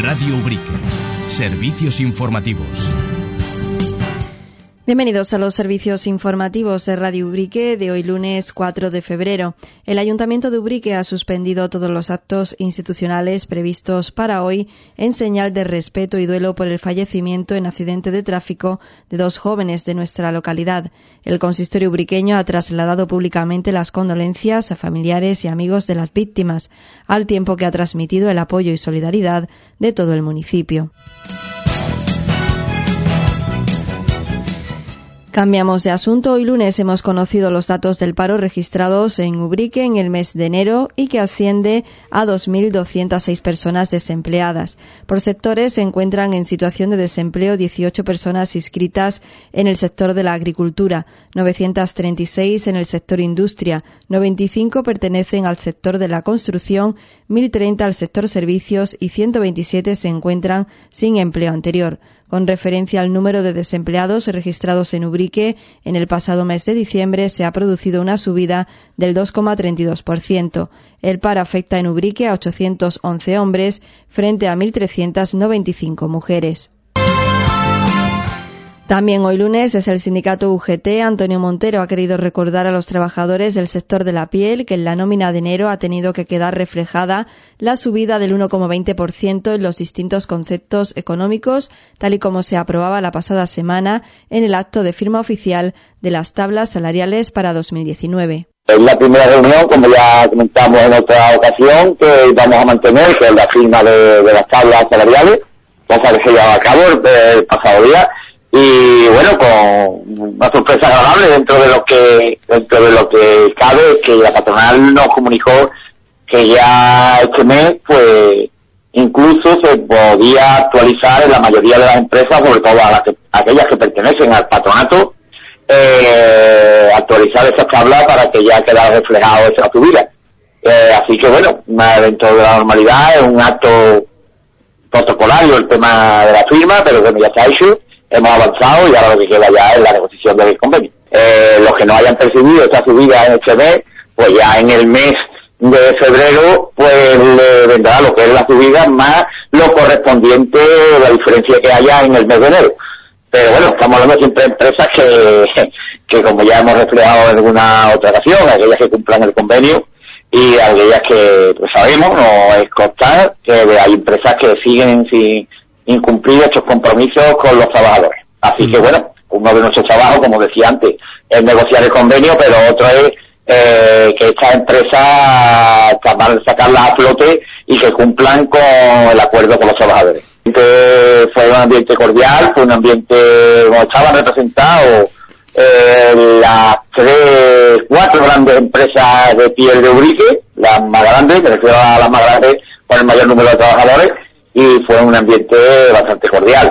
Radio Ubrique. Servicios informativos. Bienvenidos a los servicios informativos de Radio Ubrique de hoy lunes 4 de febrero. El Ayuntamiento de Ubrique ha suspendido todos los actos institucionales previstos para hoy en señal de respeto y duelo por el fallecimiento en accidente de tráfico de dos jóvenes de nuestra localidad. El consistorio ubriqueño ha trasladado públicamente las condolencias a familiares y amigos de las víctimas, al tiempo que ha transmitido el apoyo y solidaridad de todo el municipio. Cambiamos de asunto. Hoy lunes hemos conocido los datos del paro registrados en Ubrique en el mes de enero y que asciende a 2.206 personas desempleadas. Por sectores se encuentran en situación de desempleo 18 personas inscritas en el sector de la agricultura, 936 en el sector industria, 95 pertenecen al sector de la construcción, 1.030 al sector servicios y 127 se encuentran sin empleo anterior. Con referencia al número de desempleados registrados en Ubrique, en el pasado mes de diciembre se ha producido una subida del 2,32%. El paro afecta en Ubrique a 811 hombres frente a 1.395 mujeres. También hoy lunes, desde el sindicato UGT, Antonio Montero ha querido recordar a los trabajadores del sector de la piel que en la nómina de enero ha tenido que quedar reflejada la subida del 1,20% en los distintos conceptos económicos, tal y como se aprobaba la pasada semana en el acto de firma oficial de las tablas salariales para 2019. Es la primera reunión, como ya comentamos en otra ocasión, que vamos a mantener, que es la firma de las tablas salariales, cosa que se lleva a cabo el pasado día. Y bueno, con una sorpresa agradable dentro de lo que cabe, que la patronal nos comunicó que ya este mes, pues, incluso se podía actualizar en la mayoría de las empresas, sobre todo aquellas que pertenecen al patronato, actualizar esas tablas para que ya quedara reflejado esa subida. Así que bueno, dentro de la normalidad es un acto protocolario el tema de la firma, pero bueno, ya está hecho. Hemos avanzado y ahora lo que queda ya es la negociación del convenio. Los que no hayan percibido esta subida en este mes, pues ya en el mes de febrero, pues le vendrá lo que es la subida más lo correspondiente, la diferencia que haya en el mes de enero. Pero bueno, estamos hablando siempre de empresas que como ya hemos reflejado en alguna otra ocasión, aquellas que cumplan el convenio y aquellas que pues sabemos, no es constar que hay empresas que siguen sin incumplir estos compromisos con los trabajadores. Así que bueno, uno de nuestros trabajos, como decía antes, es negociar el convenio, pero otro es que estas empresas sacarlas a flote y que cumplan con el acuerdo con los trabajadores. Fue un ambiente cordial, fue un ambiente donde estaban representados las 4 grandes empresas de piel de Ubrique, las más grandes, me refiero a las más grandes con el mayor número de trabajadores, y fue un ambiente bastante cordial.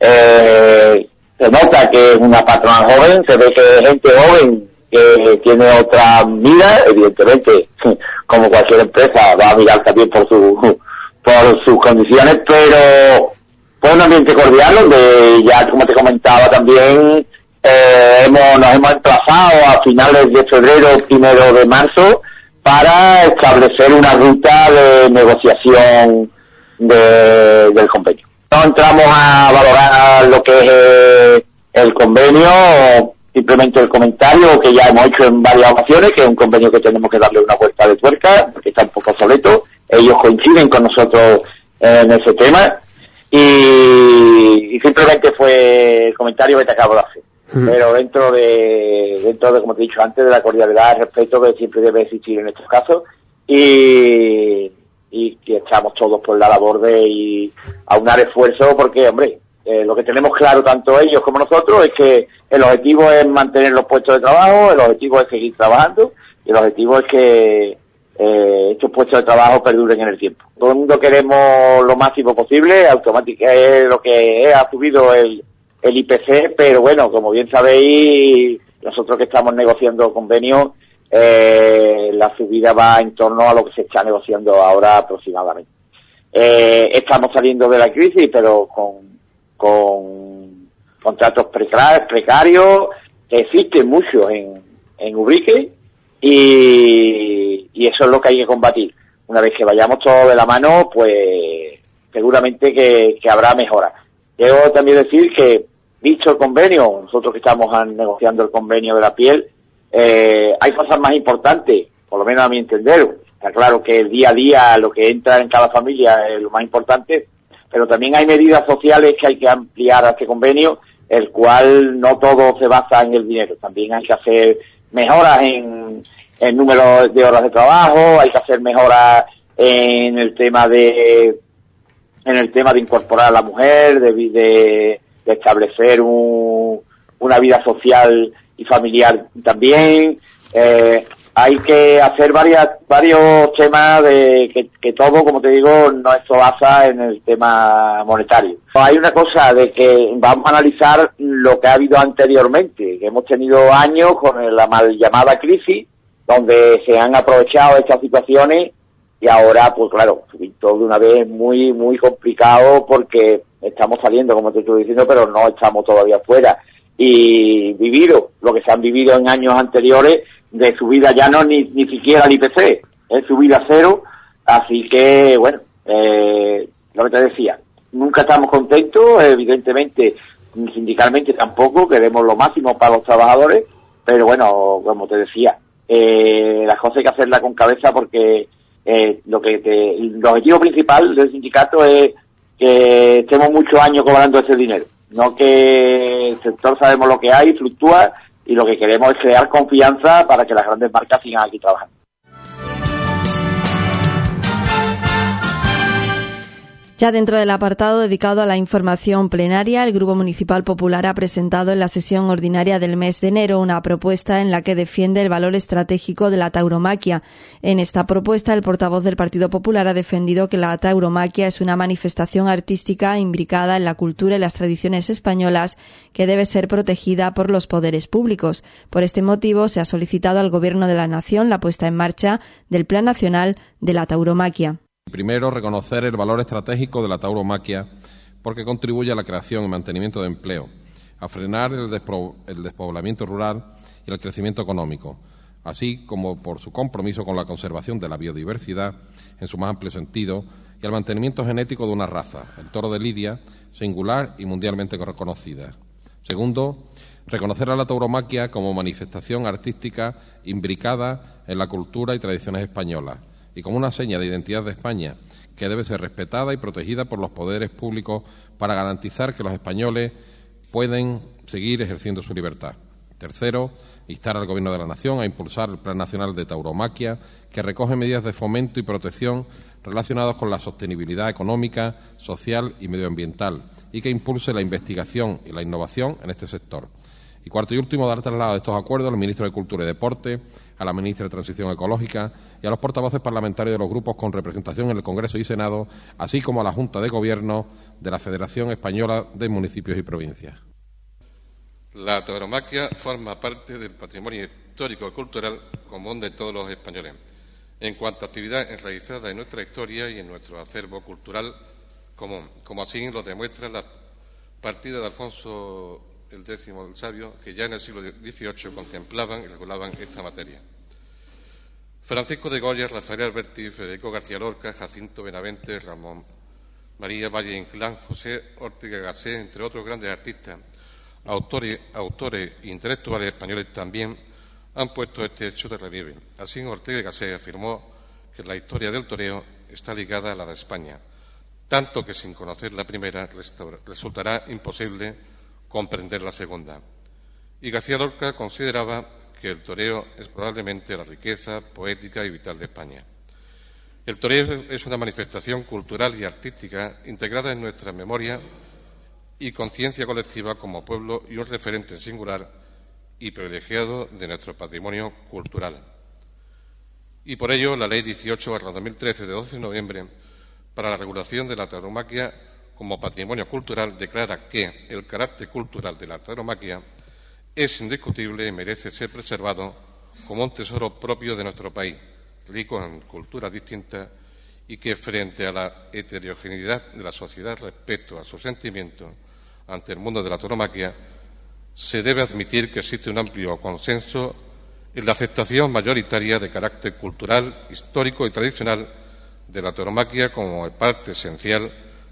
Se nota que es una patronal joven, se ve que es gente joven que tiene otra mira, evidentemente, como cualquier empresa va a mirar también por sus condiciones, pero fue un ambiente cordial donde ya, como te comentaba también, nos hemos emplazado a finales de febrero, 1 de marzo, para establecer una ruta de negociación del convenio. No entramos a valorar lo que es el convenio, simplemente el comentario que ya hemos hecho en varias ocasiones, que es un convenio que tenemos que darle una vuelta de tuerca, porque está un poco obsoleto. Ellos coinciden con nosotros en ese tema, y simplemente fue el comentario que te acabo de hacer. Pero dentro de, como te he dicho antes, de la cordialidad, el respeto que siempre debe existir en estos casos, y que estamos todos por la labor de aunar esfuerzos, porque, hombre, lo que tenemos claro tanto ellos como nosotros es que el objetivo es mantener los puestos de trabajo, el objetivo es seguir trabajando, y el objetivo es que estos puestos de trabajo perduren en el tiempo. Todo el mundo queremos lo máximo posible, automáticamente es lo que ha subido el IPC, pero bueno, como bien sabéis, nosotros que estamos negociando convenios, la subida va en torno a lo que se está negociando ahora aproximadamente. Estamos saliendo de la crisis, pero con contratos precarios, que existen muchos en Ubrique, y eso es lo que hay que combatir. Una vez que vayamos todos de la mano, pues seguramente que habrá mejoras. Debo también decir que, dicho el convenio, nosotros que estamos negociando el convenio de la piel, hay cosas más importantes, por lo menos a mi entender. Está claro que el día a día, lo que entra en cada familia es lo más importante, pero también hay medidas sociales que hay que ampliar a este convenio, el cual no todo se basa en el dinero. También hay que hacer mejoras en número de horas de trabajo, hay que hacer mejoras en el tema de incorporar a la mujer, de establecer una vida social y familiar también. Hay que hacer varios temas que todo, como te digo, no se basa en el tema monetario. Hay una cosa de que vamos a analizar lo que ha habido anteriormente, que hemos tenido años con la mal llamada crisis, donde se han aprovechado estas situaciones y ahora, pues claro, todo de una vez muy, muy complicado porque estamos saliendo, como te estoy diciendo, pero no estamos todavía fuera. Y vivido lo que se han vivido en años anteriores, de subida ya no ni siquiera el IPC, es subida cero, así que bueno, lo que te decía, nunca estamos contentos, evidentemente, sindicalmente tampoco, queremos lo máximo para los trabajadores, pero bueno, como te decía, las cosas hay que hacerlas con cabeza porque el objetivo principal del sindicato es que estemos muchos años cobrando ese dinero, no que el sector sabemos lo que hay, fluctúa, y lo que queremos es crear confianza para que las grandes marcas sigan aquí trabajando. Ya dentro del apartado dedicado a la información plenaria, el Grupo Municipal Popular ha presentado en la sesión ordinaria del mes de enero una propuesta en la que defiende el valor estratégico de la tauromaquia. En esta propuesta, el portavoz del Partido Popular ha defendido que la tauromaquia es una manifestación artística imbricada en la cultura y las tradiciones españolas que debe ser protegida por los poderes públicos. Por este motivo, se ha solicitado al Gobierno de la Nación la puesta en marcha del Plan Nacional de la Tauromaquia. Primero, reconocer el valor estratégico de la tauromaquia porque contribuye a la creación y mantenimiento de empleo, a frenar el despoblamiento rural y el crecimiento económico, así como por su compromiso con la conservación de la biodiversidad en su más amplio sentido y al mantenimiento genético de una raza, el toro de Lidia, singular y mundialmente reconocida. Segundo, reconocer a la tauromaquia como manifestación artística imbricada en la cultura y tradiciones españolas, y como una seña de identidad de España que debe ser respetada y protegida por los poderes públicos para garantizar que los españoles pueden seguir ejerciendo su libertad. Tercero, instar al Gobierno de la Nación a impulsar el Plan Nacional de Tauromaquia, que recoge medidas de fomento y protección relacionadas con la sostenibilidad económica, social y medioambiental, y que impulse la investigación y la innovación en este sector. Y cuarto y último, dar traslado de estos acuerdos al Ministro de Cultura y Deporte, a la Ministra de Transición Ecológica y a los portavoces parlamentarios de los grupos con representación en el Congreso y Senado, así como a la Junta de Gobierno de la Federación Española de Municipios y Provincias. La tauromaquia forma parte del patrimonio histórico y cultural común de todos los españoles, en cuanto a actividad realizada en nuestra historia y en nuestro acervo cultural común, como así lo demuestra la partida de Alfonso el X el Sabio, que ya en el siglo XVIII contemplaban y regulaban esta materia. Francisco de Goya, Rafael Alberti, Federico García Lorca, Jacinto Benavente, Ramón María Valle Inclán, José Ortega y Gasset, entre otros grandes artistas, autores e intelectuales españoles también han puesto este hecho de relieve. Así, Ortega y Gasset afirmó que la historia del toreo está ligada a la de España, tanto que sin conocer la primera resultará imposible comprender la segunda. Y García Lorca consideraba que el toreo es probablemente la riqueza poética y vital de España. El toreo es una manifestación cultural y artística integrada en nuestra memoria y conciencia colectiva como pueblo y un referente singular y privilegiado de nuestro patrimonio cultural. Y por ello, la Ley 18/2013 de 12 de noviembre para la regulación de la tauromaquia como patrimonio cultural declara que el carácter cultural de la tauromaquia es indiscutible y merece ser preservado como un tesoro propio de nuestro país, rico en culturas distintas y que, frente a la heterogeneidad de la sociedad respecto a sus sentimientos ante el mundo de la tauromaquia, se debe admitir que existe un amplio consenso en la aceptación mayoritaria de carácter cultural, histórico y tradicional de la tauromaquia como parte esencial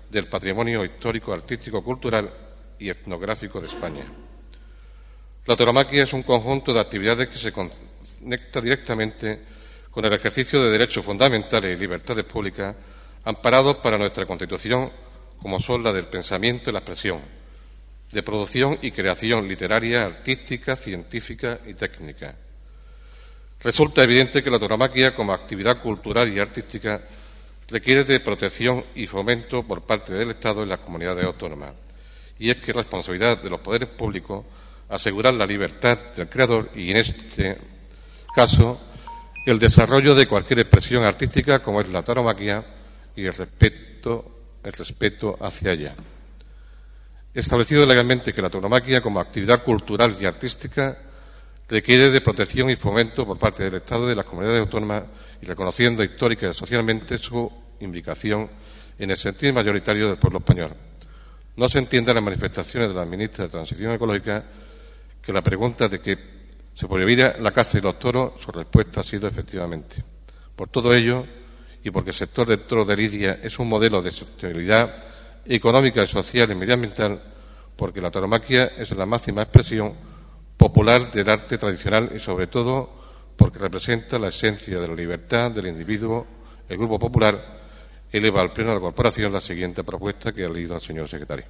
del patrimonio histórico, artístico, cultural y etnográfico de España. La tauromaquia es un conjunto de actividades que se conecta directamente con el ejercicio de derechos fundamentales y libertades públicas amparados para nuestra Constitución, como son la del pensamiento y la expresión, de producción y creación literaria, artística, científica y técnica. Resulta evidente que la tauromaquia, como actividad cultural y artística, requiere de protección y fomento por parte del Estado y las comunidades autónomas. Y es que es responsabilidad de los poderes públicos asegurar la libertad del creador y, en este caso, el desarrollo de cualquier expresión artística como es la tauromaquia y el respeto hacia ella. Establecido legalmente que la tauromaquia, como actividad cultural y artística, requiere de protección y fomento por parte del Estado y de las comunidades autónomas y reconociendo histórica y socialmente su implicación en el sentir mayoritario del pueblo español. No se entiende en las manifestaciones de la ministra de Transición Ecológica que la pregunta de que se prohibiera la caza y los toros, su respuesta ha sido efectivamente. Por todo ello, y porque el sector del toro de lidia es un modelo de sostenibilidad económica, social y medioambiental, porque la tauromaquia es la máxima expresión popular del arte tradicional y, sobre todo, porque representa la esencia de la libertad del individuo, el Grupo Popular eleva al Pleno de la Corporación la siguiente propuesta que ha leído el señor secretario.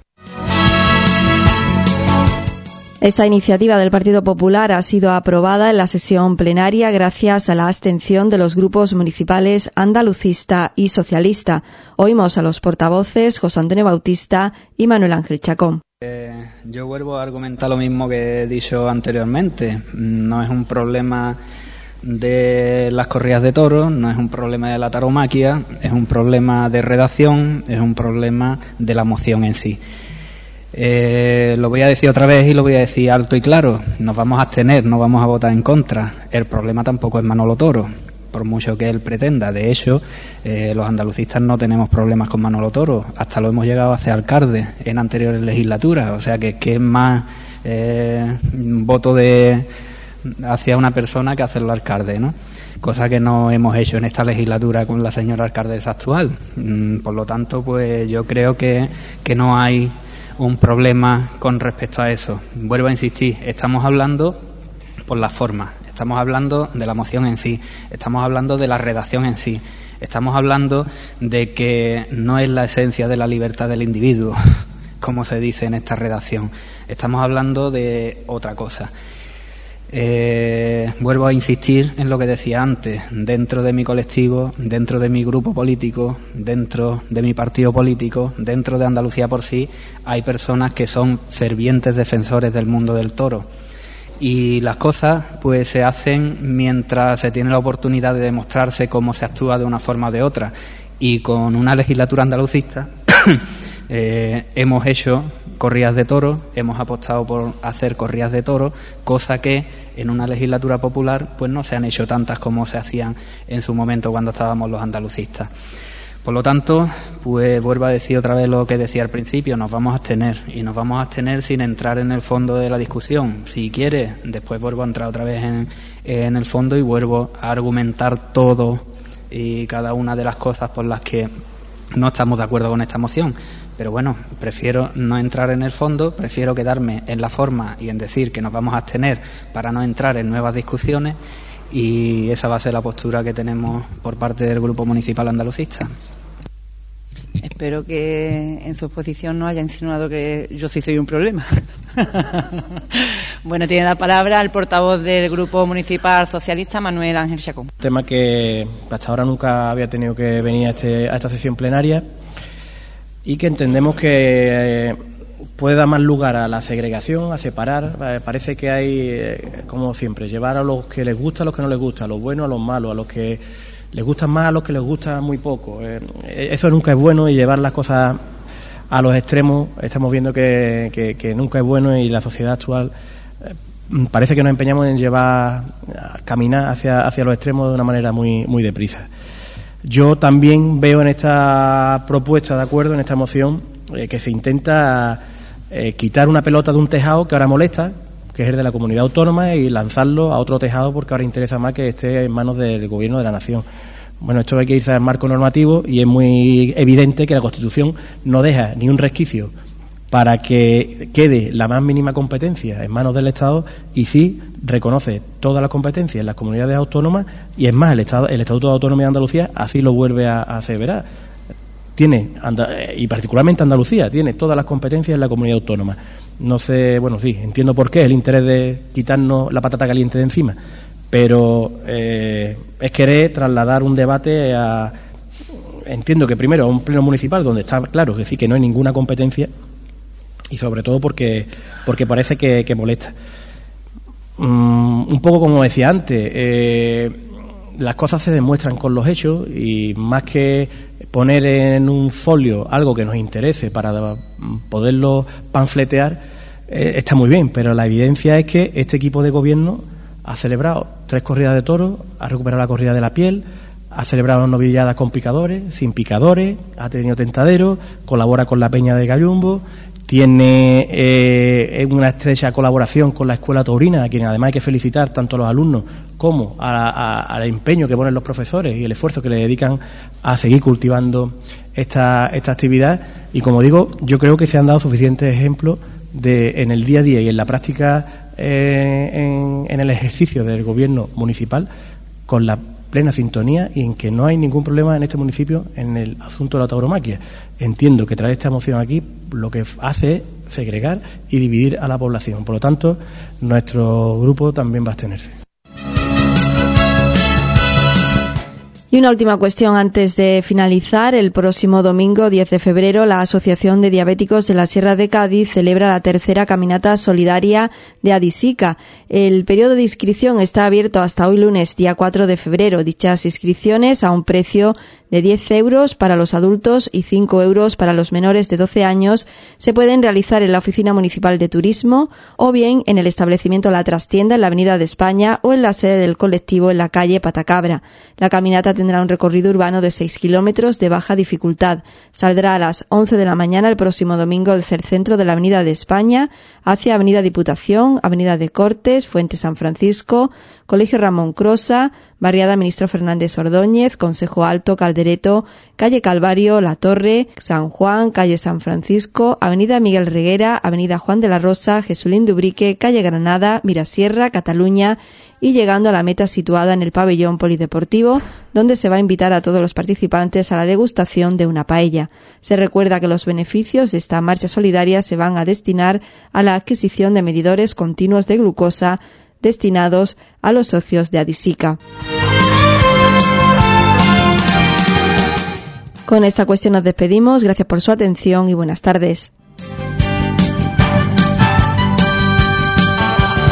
Esta iniciativa del Partido Popular ha sido aprobada en la sesión plenaria gracias a la abstención de los grupos municipales andalucista y socialista. Oímos a los portavoces José Antonio Bautista y Manuel Ángel Chacón. Yo vuelvo a argumentar lo mismo que he dicho anteriormente. No es un problema de las corridas de toros, no es un problema de la tauromaquia, es un problema de redacción, es un problema de la moción en sí. Lo voy a decir otra vez y lo voy a decir alto y claro. Nos vamos a abstener, no vamos a votar en contra. El problema tampoco es Manolo Toro, por mucho que él pretenda. De hecho, los andalucistas no tenemos problemas con Manolo Toro. Hasta lo hemos llegado a hacer alcalde en anteriores legislaturas. O sea que es más voto hacia una persona que hacerlo alcalde, ¿no? Cosa que no hemos hecho en esta legislatura con la señora alcaldesa actual. Por lo tanto, pues yo creo que no hay un problema con respecto a eso. Vuelvo a insistir, estamos hablando por las formas, estamos hablando de la moción en sí, estamos hablando de la redacción en sí, estamos hablando de que no es la esencia de la libertad del individuo, como se dice en esta redacción, estamos hablando de otra cosa. Vuelvo a insistir en lo que decía antes. Dentro de mi colectivo, dentro de mi grupo político, dentro de mi partido político, dentro de Andalucía por sí, hay personas que son fervientes defensores del mundo del toro. Y las cosas pues se hacen mientras se tiene la oportunidad de demostrarse cómo se actúa de una forma o de otra. Y con una legislatura andalucista hemos hecho corridas de toros, hemos apostado por hacer corridas de toros, cosa que en una legislatura popular pues no se han hecho tantas como se hacían en su momento cuando estábamos los andalucistas. Por lo tanto, pues vuelvo a decir otra vez lo que decía al principio, nos vamos a abstener, y nos vamos a abstener sin entrar en el fondo de la discusión. Si quiere, después vuelvo a entrar otra vez en el fondo y vuelvo a argumentar todo y cada una de las cosas por las que no estamos de acuerdo con esta moción. Pero bueno, prefiero no entrar en el fondo, prefiero quedarme en la forma y en decir que nos vamos a abstener para no entrar en nuevas discusiones, y esa va a ser la postura que tenemos por parte del Grupo Municipal Andalucista. Espero que en su exposición no haya insinuado que yo sí soy un problema. Bueno, tiene la palabra el portavoz del Grupo Municipal Socialista, Manuel Ángel Chacón. Tema que hasta ahora nunca había tenido que venir a esta sesión plenaria, y que entendemos que puede dar más lugar a la segregación, a separar. Parece que hay, como siempre, llevar a los que les gusta, a los que no les gusta, a los buenos, a los malos, a los que les gustan más, a los que les gusta muy poco. Eso nunca es bueno, y llevar las cosas a los extremos estamos viendo que nunca es bueno, y la sociedad actual parece que nos empeñamos en caminar hacia los extremos de una manera muy, muy deprisa. Yo también veo en esta propuesta, de acuerdo, en esta moción, que se intenta quitar una pelota de un tejado que ahora molesta, que es el de la comunidad autónoma, y lanzarlo a otro tejado porque ahora interesa más que esté en manos del gobierno de la nación. Bueno, esto hay que irse al marco normativo y es muy evidente que la Constitución no deja ni un resquicio para que quede la más mínima competencia en manos del Estado y sí reconoce todas las competencias en las comunidades autónomas y es más, el Estatuto de Autonomía de Andalucía así lo vuelve a aseverar. Tiene, y particularmente Andalucía, tiene todas las competencias en la comunidad autónoma. No sé, bueno, sí, entiendo por qué el interés de quitarnos la patata caliente de encima, pero es querer trasladar un debate a... Entiendo que primero a un pleno municipal donde está claro que sí que no hay ninguna competencia y sobre todo porque parece que molesta. Un poco como decía antes, las cosas se demuestran con los hechos y más que poner en un folio algo que nos interese para poderlo panfletear, está muy bien, pero la evidencia es que este equipo de gobierno ha celebrado 3 corridas de toros, ha recuperado la corrida de la piel, ha celebrado novilladas con picadores, sin picadores, ha tenido tentaderos, colabora con la Peña de Gallumbo, tiene una estrecha colaboración con la Escuela Taurina, a quien además hay que felicitar tanto a los alumnos como al empeño que ponen los profesores y el esfuerzo que le dedican a seguir cultivando esta actividad. Y como digo, yo creo que se han dado suficientes ejemplos en el día a día y en la práctica en el ejercicio del gobierno municipal con la plena sintonía y en que no hay ningún problema en este municipio en el asunto de la tauromaquia. Entiendo que traer esta moción aquí lo que hace es segregar y dividir a la población. Por lo tanto, nuestro grupo también va a abstenerse. Y una última cuestión antes de finalizar. El próximo domingo 10 de febrero la Asociación de Diabéticos de la Sierra de Cádiz celebra la tercera caminata solidaria de Adisica. El periodo de inscripción está abierto hasta hoy lunes, día 4 de febrero. Dichas inscripciones a un precio de 10 euros para los adultos y 5 euros para los menores de 12 años se pueden realizar en la Oficina Municipal de Turismo o bien en el establecimiento La Trastienda en la Avenida de España o en la sede del colectivo en la calle Patacabra. La caminata tendrá un recorrido urbano de 6 kilómetros de baja dificultad. Saldrá a las 11 de la mañana el próximo domingo del centro de la Avenida de España hacia Avenida Diputación, Avenida de Cortes, Fuente San Francisco, Colegio Ramón Crosa, Barriada Ministro Fernández Ordóñez, Consejo Alto, Caldereto, Calle Calvario, La Torre, San Juan, Calle San Francisco, Avenida Miguel Reguera, Avenida Juan de la Rosa, Jesulín de Ubrique, Calle Granada, Mirasierra, Cataluña y llegando a la meta situada en el pabellón polideportivo, donde se va a invitar a todos los participantes a la degustación de una paella. Se recuerda que los beneficios de esta marcha solidaria se van a destinar a la adquisición de medidores continuos de glucosa destinados a los socios de Adisica. Con esta cuestión nos despedimos. Gracias por su atención y buenas tardes.